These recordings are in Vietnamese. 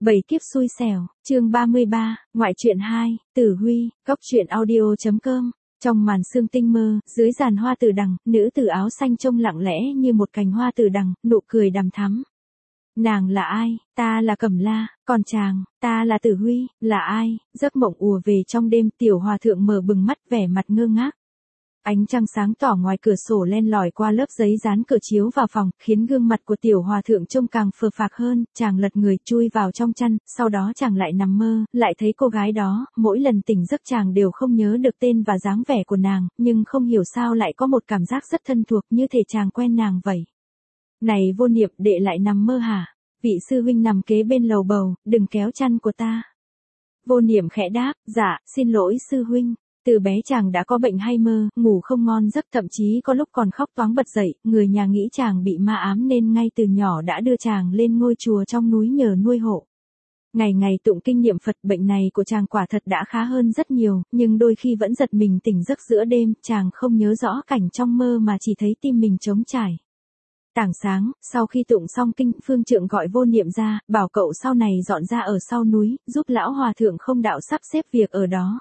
Bảy kiếp xui xẻo, chương 33, ngoại truyện 2, Tử Huy, góc truyện audio.com. Trong màn sương tinh mơ, dưới giàn hoa tử đằng, nữ tử áo xanh trông lặng lẽ như một cành hoa tử đằng, nụ cười đằm thắm. Nàng là ai? Ta là Cẩm La, còn chàng, ta là Tử Huy, là ai? Giấc mộng ùa về trong đêm, tiểu hòa thượng mở bừng mắt vẻ mặt ngơ ngác. Ánh trăng sáng tỏ ngoài cửa sổ len lỏi qua lớp giấy dán cửa chiếu vào phòng, khiến gương mặt của tiểu hòa thượng trông càng phờ phạc hơn. Chàng lật người chui vào trong chăn, sau đó chàng lại nằm mơ, lại thấy cô gái đó. Mỗi lần tỉnh giấc chàng đều không nhớ được tên và dáng vẻ của nàng, nhưng không hiểu sao lại có một cảm giác rất thân thuộc, như thể chàng quen nàng vậy. Này Vô Niệm, đệ lại nằm mơ hả? Vị sư huynh nằm kế bên lầu bầu, đừng kéo chăn của ta. Vô Niệm khẽ đáp, dạ, xin lỗi sư huynh. Từ bé chàng đã có bệnh hay mơ, ngủ không ngon giấc, thậm chí có lúc còn khóc toáng bật dậy. Người nhà nghĩ chàng bị ma ám nên ngay từ nhỏ đã đưa chàng lên ngôi chùa trong núi nhờ nuôi hộ. Ngày ngày tụng kinh niệm Phật, bệnh này của chàng quả thật đã khá hơn rất nhiều, nhưng đôi khi vẫn giật mình tỉnh giấc giữa đêm. Chàng không nhớ rõ cảnh trong mơ mà chỉ thấy tim mình trống trải. Tảng sáng, sau khi tụng xong kinh, phương trượng gọi Vô Niệm ra, bảo cậu sau này dọn ra ở sau núi, giúp lão hòa thượng không đạo sắp xếp việc ở đó.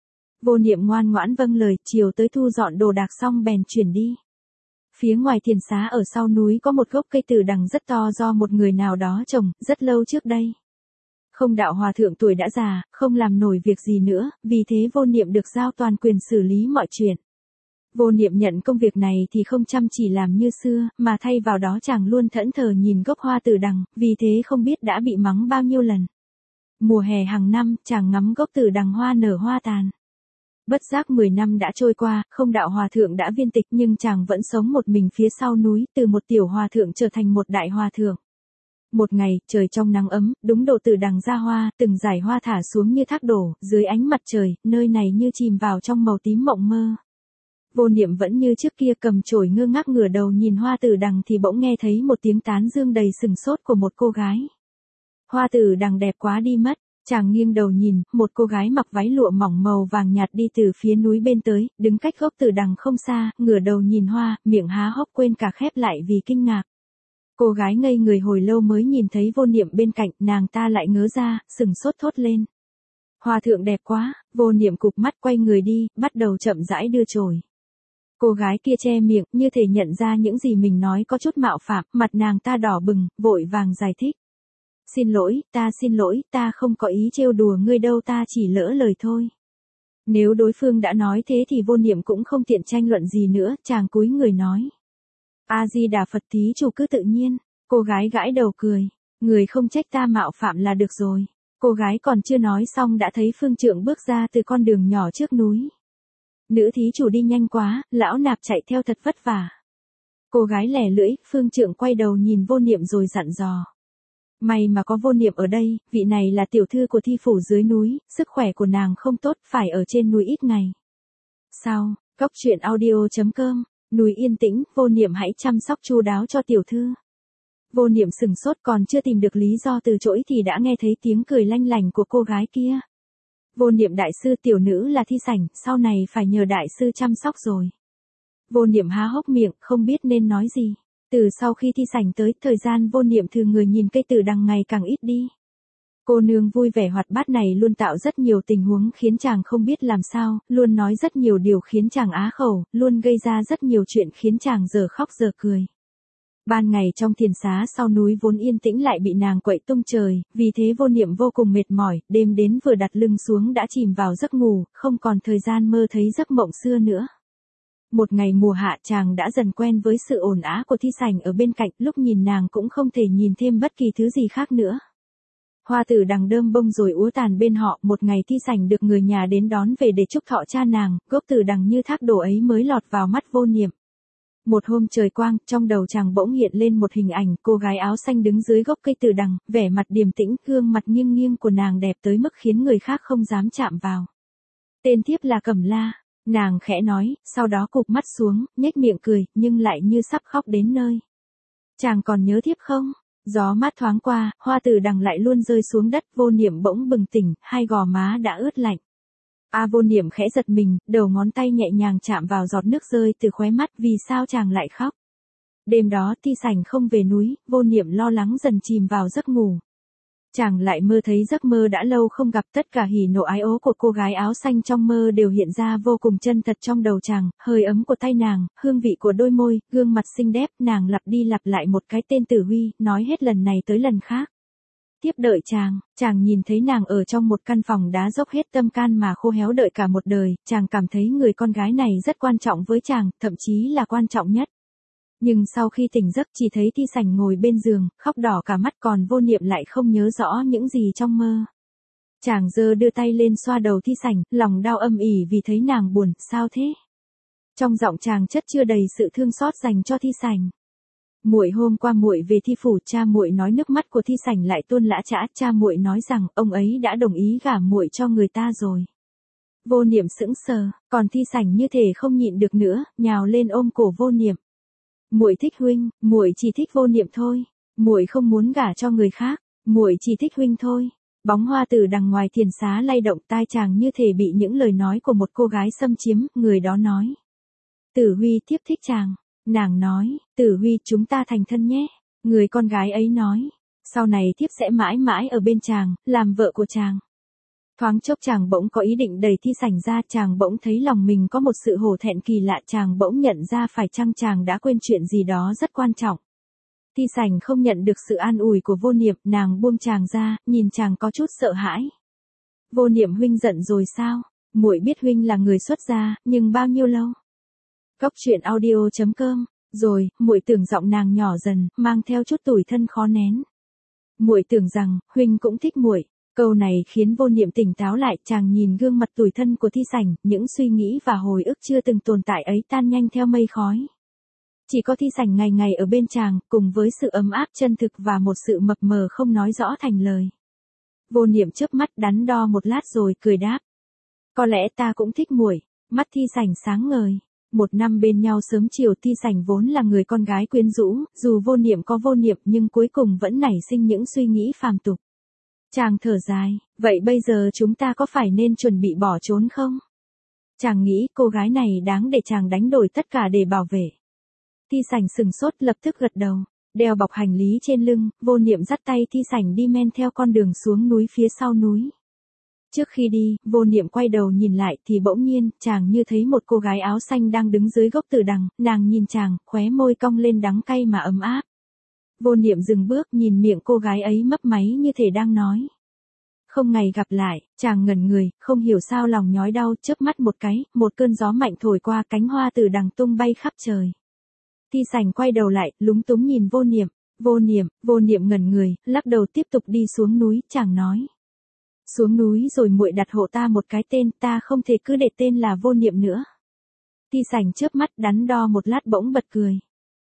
Vô Niệm ngoan ngoãn vâng lời, chiều tới thu dọn đồ đạc xong bèn chuyển đi. Phía ngoài thiền xá ở sau núi có một gốc cây tử đằng rất to do một người nào đó trồng, rất lâu trước đây. Không đạo hòa thượng tuổi đã già, không làm nổi việc gì nữa, vì thế Vô Niệm được giao toàn quyền xử lý mọi chuyện. Vô Niệm nhận công việc này thì không chăm chỉ làm như xưa, mà thay vào đó chàng luôn thẫn thờ nhìn gốc hoa tử đằng, vì thế không biết đã bị mắng bao nhiêu lần. Mùa hè hàng năm, chàng ngắm gốc tử đằng hoa nở hoa tàn. Bất giác 10 năm đã trôi qua, không đạo hòa thượng đã viên tịch nhưng chàng vẫn sống một mình phía sau núi, từ một tiểu hòa thượng trở thành một đại hòa thượng. Một ngày, trời trong nắng ấm, đúng độ tử đằng ra hoa, từng dải hoa thả xuống như thác đổ, dưới ánh mặt trời, nơi này như chìm vào trong màu tím mộng mơ. Vô Niệm vẫn như trước kia cầm chổi ngơ ngác ngửa đầu nhìn hoa tử đằng thì bỗng nghe thấy một tiếng tán dương đầy sừng sốt của một cô gái. Hoa tử đằng đẹp quá đi mất. Chàng nghiêng đầu nhìn, một cô gái mặc váy lụa mỏng màu vàng nhạt đi từ phía núi bên tới, đứng cách gốc tử đằng không xa, ngửa đầu nhìn hoa, miệng há hốc quên cả khép lại vì kinh ngạc. Cô gái ngây người hồi lâu mới nhìn thấy Vô Niệm bên cạnh, nàng ta lại ngớ ra, sừng sốt thốt lên. Hòa thượng đẹp quá. Vô Niệm cụp mắt quay người đi, bắt đầu chậm rãi đưa chổi. Cô gái kia che miệng, như thể nhận ra những gì mình nói có chút mạo phạm, mặt nàng ta đỏ bừng, vội vàng giải thích. Xin lỗi, ta không có ý trêu đùa ngươi đâu, ta chỉ lỡ lời thôi. Nếu đối phương đã nói thế thì Vô Niệm cũng không tiện tranh luận gì nữa, chàng cúi người nói. A-di-đà Phật, thí chủ cứ tự nhiên. Cô gái gãi đầu cười. Người không trách ta mạo phạm là được rồi. Cô gái còn chưa nói xong đã thấy phương trượng bước ra từ con đường nhỏ trước núi. Nữ thí chủ đi nhanh quá, lão nạp chạy theo thật vất vả. Cô gái lẻ lưỡi, phương trượng quay đầu nhìn Vô Niệm rồi dặn dò. May mà có Vô Niệm ở đây, vị này là tiểu thư của thi phủ dưới núi, sức khỏe của nàng không tốt, phải ở trên núi ít ngày. Sao, góc truyện audio.com, núi yên tĩnh, Vô Niệm hãy chăm sóc chu đáo cho tiểu thư. Vô Niệm sừng sốt còn chưa tìm được lý do từ chối thì đã nghe thấy tiếng cười lanh lảnh của cô gái kia. Vô Niệm đại sư, tiểu nữ là Thi Sảnh, sau này phải nhờ đại sư chăm sóc rồi. Vô Niệm há hốc miệng, không biết nên nói gì. Từ sau khi Thi Sảnh tới, thời gian Vô Niệm thường người nhìn cây tử đằng ngày càng ít đi. Cô nương vui vẻ hoạt bát này luôn tạo rất nhiều tình huống khiến chàng không biết làm sao, luôn nói rất nhiều điều khiến chàng á khẩu, luôn gây ra rất nhiều chuyện khiến chàng giờ khóc giờ cười. Ban ngày trong thiền xá sau núi vốn yên tĩnh lại bị nàng quậy tung trời, vì thế Vô Niệm vô cùng mệt mỏi, đêm đến vừa đặt lưng xuống đã chìm vào giấc ngủ, không còn thời gian mơ thấy giấc mộng xưa nữa. Một ngày mùa hạ chàng đã dần quen với sự ồn ào của Thi Sảnh ở bên cạnh, lúc nhìn nàng cũng không thể nhìn thêm bất kỳ thứ gì khác nữa. Hoa tử đằng đơm bông rồi úa tàn bên họ, một ngày Thi Sảnh được người nhà đến đón về để chúc thọ cha nàng, gốc tử đằng như thác đổ ấy mới lọt vào mắt Vô Niệm. Một hôm trời quang, trong đầu chàng bỗng hiện lên một hình ảnh, cô gái áo xanh đứng dưới gốc cây tử đằng, vẻ mặt điềm tĩnh, gương mặt nghiêng nghiêng của nàng đẹp tới mức khiến người khác không dám chạm vào. Tên thiếp là Cẩm La. Nàng khẽ nói, sau đó cụp mắt xuống, nhếch miệng cười, nhưng lại như sắp khóc đến nơi. Chàng còn nhớ thiếp không? Gió mát thoáng qua, hoa tử đằng lại luôn rơi xuống đất, Vô Niệm bỗng bừng tỉnh, hai gò má đã ướt lạnh. Vô Niệm khẽ giật mình, đầu ngón tay nhẹ nhàng chạm vào giọt nước rơi từ khóe mắt, vì sao chàng lại khóc? Đêm đó Thi Sảnh không về núi, Vô Niệm lo lắng dần chìm vào giấc ngủ. Chàng lại mơ thấy giấc mơ đã lâu không gặp, tất cả hỉ nộ ái ố của cô gái áo xanh trong mơ đều hiện ra vô cùng chân thật trong đầu chàng, hơi ấm của tay nàng, hương vị của đôi môi, gương mặt xinh đẹp, nàng lặp đi lặp lại một cái tên Tử Huy, nói hết lần này tới lần khác. Tiếp đợi chàng nhìn thấy nàng ở trong một căn phòng đá dốc hết tâm can mà khô héo đợi cả một đời, chàng cảm thấy người con gái này rất quan trọng với chàng, thậm chí là quan trọng nhất. Nhưng sau khi tỉnh giấc chỉ thấy Thi Sảnh ngồi bên giường, khóc đỏ cả mắt, còn Vô Niệm lại không nhớ rõ những gì trong mơ. Chàng giơ đưa tay lên xoa đầu Thi Sảnh, lòng đau âm ỉ vì thấy nàng buồn, sao thế? Trong giọng chàng chất chưa đầy sự thương xót dành cho Thi Sảnh. Muội hôm qua muội về Thi phủ, cha muội nói, nước mắt của Thi Sảnh lại tuôn lã chã, cha muội nói rằng ông ấy đã đồng ý gả muội cho người ta rồi. Vô Niệm sững sờ, còn Thi Sảnh như thể không nhịn được nữa, nhào lên ôm cổ Vô Niệm. Muội thích huynh, muội chỉ thích Vô Niệm thôi, muội không muốn gả cho người khác, muội chỉ thích huynh thôi. Bóng hoa tử đằng ngoài thiền xá lay động, tai chàng như thể bị những lời nói của một cô gái xâm chiếm, người đó nói. Tử Huy thiếp thích chàng. Nàng nói, Tử Huy chúng ta thành thân nhé. Người con gái ấy nói, sau này thiếp sẽ mãi mãi ở bên chàng, làm vợ của chàng. Thoáng chốc chàng bỗng có ý định đẩy Thi Sảnh ra, chàng bỗng thấy lòng mình có một sự hổ thẹn kỳ lạ, chàng bỗng nhận ra phải chăng chàng đã quên chuyện gì đó rất quan trọng. Thi Sảnh không nhận được sự an ủi của Vô Niệm, nàng buông chàng ra, nhìn chàng có chút sợ hãi. Vô Niệm huynh giận rồi sao? Muội biết huynh là người xuất gia, nhưng bao nhiêu lâu? Cốc truyện audio.com. Rồi, muội tưởng giọng nàng nhỏ dần, mang theo chút tủi thân khó nén. Muội tưởng rằng huynh cũng thích muội. Câu này khiến Vô Niệm tỉnh táo lại, chàng nhìn gương mặt tủi thân của Thi Sảnh, những suy nghĩ và hồi ức chưa từng tồn tại ấy tan nhanh theo mây khói. Chỉ có Thi Sảnh ngày ngày ở bên chàng, cùng với sự ấm áp chân thực và một sự mập mờ không nói rõ thành lời. Vô Niệm chớp mắt đắn đo một lát rồi cười đáp. Có lẽ ta cũng thích muội. Mắt Thi Sảnh sáng ngời. Một năm bên nhau sớm chiều, Thi Sảnh vốn là người con gái quyến rũ, dù Vô Niệm có Vô Niệm nhưng cuối cùng vẫn nảy sinh những suy nghĩ phàm tục. Chàng thở dài, vậy bây giờ chúng ta có phải nên chuẩn bị bỏ trốn không? Chàng nghĩ cô gái này đáng để chàng đánh đổi tất cả để bảo vệ. Thi Sảnh sừng sốt, lập tức gật đầu, đeo bọc hành lý trên lưng, Vô Niệm dắt tay Thi Sảnh đi men theo con đường xuống núi phía sau núi. Trước khi đi, Vô Niệm quay đầu nhìn lại thì bỗng nhiên, chàng như thấy một cô gái áo xanh đang đứng dưới gốc từ đằng, nàng nhìn chàng, khóe môi cong lên đắng cay mà ấm áp. Vô Niệm dừng bước, nhìn miệng cô gái ấy mấp máy như thể đang nói. Không ngày gặp lại, chàng ngẩn người, không hiểu sao lòng nhói đau, chớp mắt một cái, một cơn gió mạnh thổi qua, cánh hoa từ đằng tung bay khắp trời. Thi Sảnh quay đầu lại, lúng túng nhìn Vô Niệm. Vô Niệm ngẩn người, lắc đầu tiếp tục đi xuống núi, chàng nói. Xuống núi rồi muội đặt hộ ta một cái tên, ta không thể cứ để tên là Vô Niệm nữa. Thi Sảnh chớp mắt đắn đo một lát bỗng bật cười.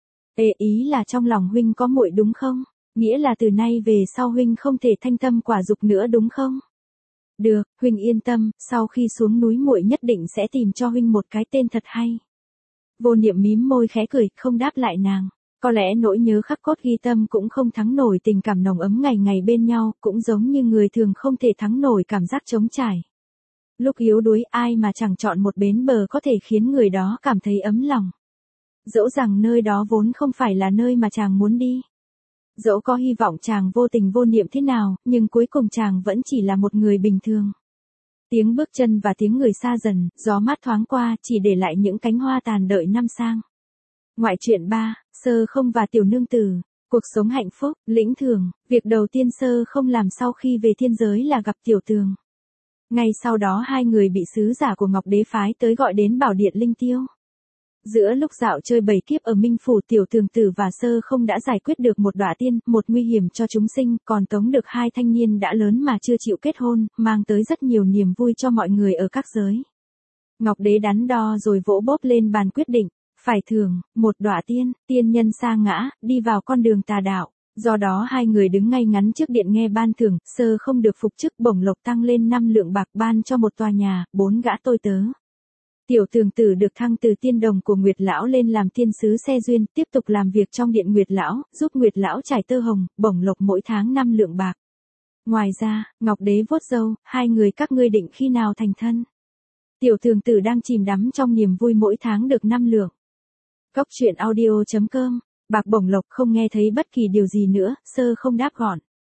Ý là trong lòng huynh có muội đúng không? Nghĩa là từ nay về sau huynh không thể thanh tâm quả dục nữa đúng không? Được, huynh yên tâm, sau khi xuống núi muội nhất định sẽ tìm cho huynh một cái tên thật hay. Vô Niệm mím môi khẽ cười, không đáp lại nàng. Có lẽ nỗi nhớ khắc cốt ghi tâm cũng không thắng nổi tình cảm nồng ấm ngày ngày bên nhau, cũng giống như người thường không thể thắng nổi cảm giác trống trải. Lúc yếu đuối, ai mà chẳng chọn một bến bờ có thể khiến người đó cảm thấy ấm lòng. Dẫu rằng nơi đó vốn không phải là nơi mà chàng muốn đi. Dẫu có hy vọng chàng vô tình vô niệm thế nào, nhưng cuối cùng chàng vẫn chỉ là một người bình thường. Tiếng bước chân và tiếng người xa dần, gió mát thoáng qua, chỉ để lại những cánh hoa tàn đợi năm sang. Ngoại truyện 3, Sơ Không và Tiểu Nương Tử, cuộc sống hạnh phúc, lĩnh thưởng, việc đầu tiên Sơ Không làm sau khi về thiên giới là gặp Tiểu Tường. Ngay sau đó hai người bị sứ giả của Ngọc Đế phái tới gọi đến Bảo Điện Linh Tiêu. Giữa lúc dạo chơi bảy kiếp ở Minh Phủ, Tiểu Tường Tử và Sơ Không đã giải quyết được một đọa tiên, một nguy hiểm cho chúng sinh, còn tống được hai thanh niên đã lớn mà chưa chịu kết hôn, mang tới rất nhiều niềm vui cho mọi người ở các giới. Ngọc Đế đắn đo rồi vỗ bốp lên bàn quyết định, phải thưởng, một đọa tiên, tiên nhân sa ngã, đi vào con đường tà đạo. Do đó hai người đứng ngay ngắn trước điện nghe ban thưởng, Sơ Không được phục chức bổng lộc tăng lên 5 lượng bạc, ban cho một tòa nhà, 4 gã tôi tớ. Tiểu Tường Tử được thăng từ tiên đồng của Nguyệt Lão lên làm thiên sứ xe duyên, tiếp tục làm việc trong điện Nguyệt Lão, giúp Nguyệt Lão trải tơ hồng, bổng lộc mỗi tháng 5 lượng bạc. Ngoài ra, Ngọc Đế vuốt râu, hai người các ngươi định khi nào thành thân? Tiểu Tường Tử đang chìm đắm trong niềm vui mỗi tháng được 5 lượng. Cốc truyện audio.com, bạc bổng lộc, không nghe thấy bất kỳ điều gì nữa, Sơ Không đáp gọn.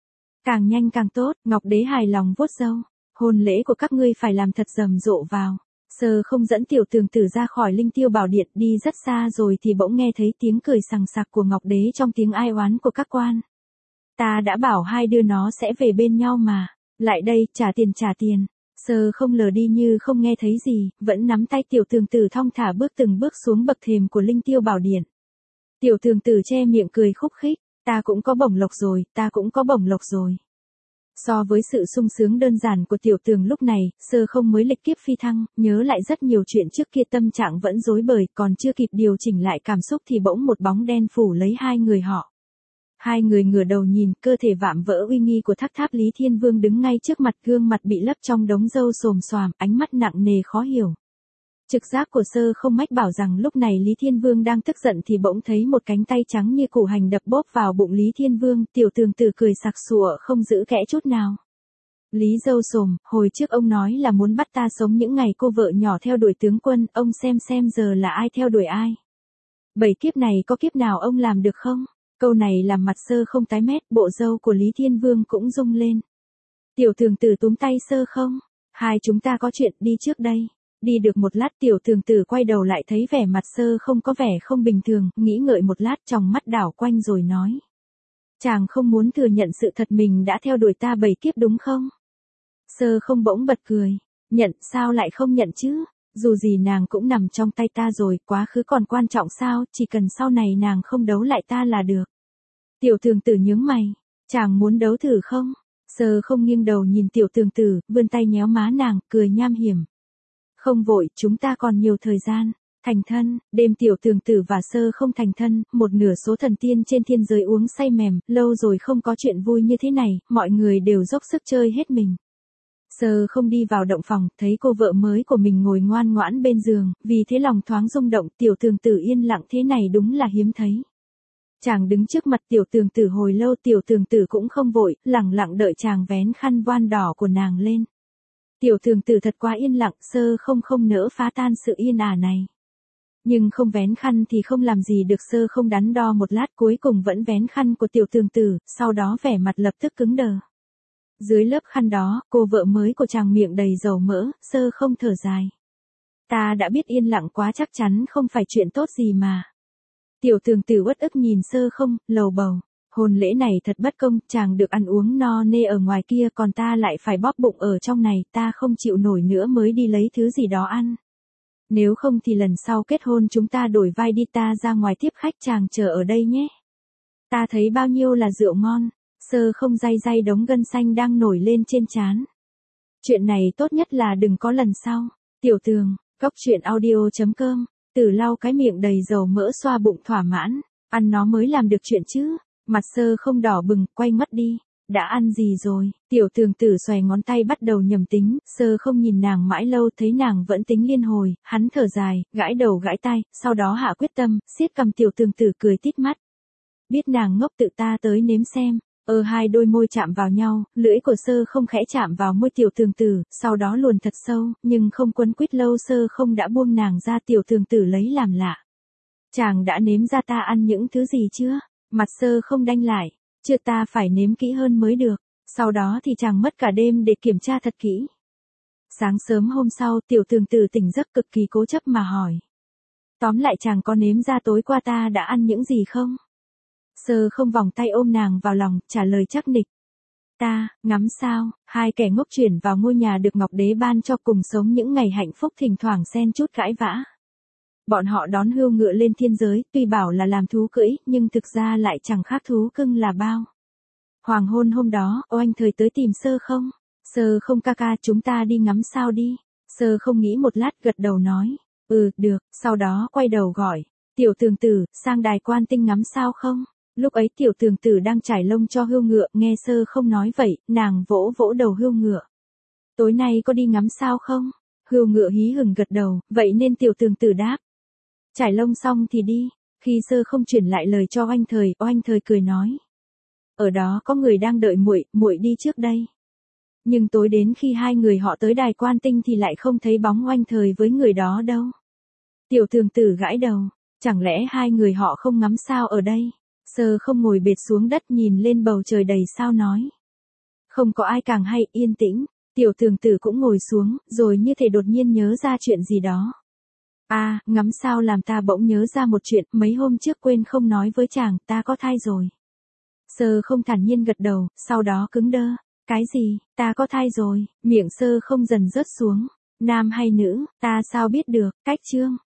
Càng nhanh càng tốt, Ngọc Đế hài lòng vuốt râu. Hôn lễ của các ngươi phải làm thật rầm rộ vào. Sơ không dẫn tiểu tường tử ra khỏi linh tiêu bảo điện đi rất xa rồi thì bỗng nghe thấy tiếng cười sằng sặc của Ngọc Đế trong tiếng ai oán của các quan. Ta đã bảo hai đứa nó sẽ về bên nhau mà. Lại đây, trả tiền trả tiền. Sơ không lờ đi như không nghe thấy gì, vẫn nắm tay tiểu tường tử thong thả bước từng bước xuống bậc thềm của linh tiêu bảo điện. Tiểu tường tử che miệng cười khúc khích, ta cũng có bổng lộc rồi, ta cũng có bổng lộc rồi. So với sự sung sướng đơn giản của tiểu tường lúc này, sơ không mới lịch kiếp phi thăng, nhớ lại rất nhiều chuyện trước kia tâm trạng vẫn rối bời, còn chưa kịp điều chỉnh lại cảm xúc thì bỗng một bóng đen phủ lấy hai người họ. Hai người ngửa đầu nhìn, cơ thể vạm vỡ uy nghi của Thác Tháp Lý Thiên Vương đứng ngay trước mặt, gương mặt bị lấp trong đống râu xồm xoàm, ánh mắt nặng nề khó hiểu. Trực giác của sơ không mách bảo rằng lúc này Lý Thiên Vương đang tức giận thì bỗng thấy một cánh tay trắng như củ hành đập bóp vào bụng Lý Thiên Vương, tiểu tường tử cười sặc sụa không giữ kẽ chút nào. Lý râu xồm, hồi trước ông nói là muốn bắt ta sống những ngày cô vợ nhỏ theo đuổi tướng quân, ông xem giờ là ai theo đuổi ai. 7 kiếp này có kiếp nào ông làm được không? Câu này làm mặt sơ không tái mét, bộ râu của Lý Thiên Vương cũng rung lên. Tiểu tường tử túm tay sơ không, hai chúng ta có chuyện, đi trước đây. Đi được một lát tiểu tường tử quay đầu lại thấy vẻ mặt sơ không có vẻ không bình thường, nghĩ ngợi một lát trong mắt đảo quanh rồi nói. Chàng không muốn thừa nhận sự thật mình đã theo đuổi ta 7 kiếp đúng không? Sơ không bỗng bật cười, nhận sao lại không nhận chứ, dù gì nàng cũng nằm trong tay ta rồi, quá khứ còn quan trọng sao, chỉ cần sau này nàng không đấu lại ta là được. Tiểu tường tử nhướng mày, chàng muốn đấu thử không? Sơ không nghiêng đầu nhìn tiểu tường tử, vươn tay nhéo má nàng, cười nham hiểm. Không vội, chúng ta còn nhiều thời gian. Thành thân, đêm tiểu tường tử và sơ không thành thân, một nửa số thần tiên trên thiên giới uống say mềm, lâu rồi không có chuyện vui như thế này, mọi người đều dốc sức chơi hết mình. Sơ không đi vào động phòng, thấy cô vợ mới của mình ngồi ngoan ngoãn bên giường, vì thế lòng thoáng rung động, tiểu tường tử yên lặng thế này đúng là hiếm thấy. Chàng đứng trước mặt tiểu tường tử hồi lâu, tiểu tường tử cũng không vội, lẳng lặng đợi chàng vén khăn voan đỏ của nàng lên. Tiểu tường tử thật quá yên lặng, sơ không nỡ phá tan sự yên ả này. Nhưng không vén khăn thì không làm gì được, sơ không đắn đo một lát cuối cùng vẫn vén khăn của tiểu tường tử, sau đó vẻ mặt lập tức cứng đờ. Dưới lớp khăn đó, cô vợ mới của chàng miệng đầy dầu mỡ, sơ không thở dài. Ta đã biết yên lặng quá chắc chắn không phải chuyện tốt gì mà. Tiểu tường tử uất ức nhìn sơ không, lầu bầu. Hôn lễ này thật bất công, chàng được ăn uống no nê ở ngoài kia còn ta lại phải bóp bụng ở trong này, ta không chịu nổi nữa mới đi lấy thứ gì đó ăn. Nếu không thì lần sau kết hôn chúng ta đổi vai đi, ta ra ngoài tiếp khách, chàng chờ ở đây nhé. Ta thấy bao nhiêu là rượu ngon, sơ không day đống gân xanh đang nổi lên trên trán. Chuyện này tốt nhất là đừng có lần sau. Tiểu tường, cóc truyện audio.com, Tử lau cái miệng đầy dầu mỡ xoa bụng thỏa mãn, ăn nó mới làm được chuyện chứ. Mặt sơ không đỏ bừng, quay mắt đi. Đã ăn gì rồi? Tiểu tường tử xòe ngón tay bắt đầu nhầm tính, sơ không nhìn nàng mãi lâu thấy nàng vẫn tính liên hồi, hắn thở dài, gãi đầu gãi tai, sau đó hạ quyết tâm, siết cầm tiểu tường tử cười tít mắt. Biết nàng ngốc tự ta tới nếm xem. Hai đôi môi chạm vào nhau, lưỡi của sơ không khẽ chạm vào môi tiểu tường tử, sau đó luồn thật sâu, nhưng không quấn quýt lâu, sơ không đã buông nàng ra, tiểu tường tử lấy làm lạ. Chàng đã nếm ra ta ăn những thứ gì chưa? Mặt sơ không đanh lại, chưa, ta phải nếm kỹ hơn mới được, sau đó thì chàng mất cả đêm để kiểm tra thật kỹ. Sáng sớm hôm sau, tiểu tường tử tỉnh giấc cực kỳ cố chấp mà hỏi. Tóm lại chàng có nếm ra tối qua ta đã ăn những gì không? Sơ không vòng tay ôm nàng vào lòng, trả lời chắc nịch. Ta, ngắm sao, hai kẻ ngốc chuyển vào ngôi nhà được Ngọc Đế ban cho cùng sống những ngày hạnh phúc, thỉnh thoảng xen chút cãi vã. Bọn họ đón hươu ngựa lên thiên giới, tuy bảo là làm thú cưỡi, nhưng thực ra lại chẳng khác thú cưng là bao. Hoàng hôn hôm đó, oanh thời tới tìm sơ không. Sơ không ca ca, chúng ta đi ngắm sao đi. Sơ không nghĩ một lát gật đầu nói. Được, sau đó quay đầu gọi. Tiểu tường tử, sang đài Quan Tinh ngắm sao không? Lúc ấy tiểu tường tử đang trải lông cho hươu ngựa, nghe sơ không nói vậy, nàng vỗ vỗ đầu hươu ngựa. Tối nay có đi ngắm sao không? Hươu ngựa hí hửng gật đầu, vậy nên tiểu tường tử đáp. Trải lông xong thì đi. Khi sơ không chuyển lại lời cho oanh thời cười nói. Ở đó có người đang đợi muội đi trước đây. Nhưng tối đến khi hai người họ tới đài Quan Tinh thì lại không thấy bóng oanh thời với người đó đâu. Tiểu tường tử gãi đầu, chẳng lẽ hai người họ không ngắm sao ở đây? Sơ không ngồi bệt xuống đất nhìn lên bầu trời đầy sao nói. Không có ai càng hay, yên tĩnh. Tiểu Thường Tử cũng ngồi xuống, rồi như thể đột nhiên nhớ ra chuyện gì đó. À, ngắm sao làm ta bỗng nhớ ra một chuyện, mấy hôm trước quên không nói với chàng, ta có thai rồi. Sơ không thản nhiên gật đầu, sau đó cứng đơ. Cái gì, ta có thai rồi, miệng Sơ không dần rớt xuống. Nam hay nữ, ta sao biết được, cách chương.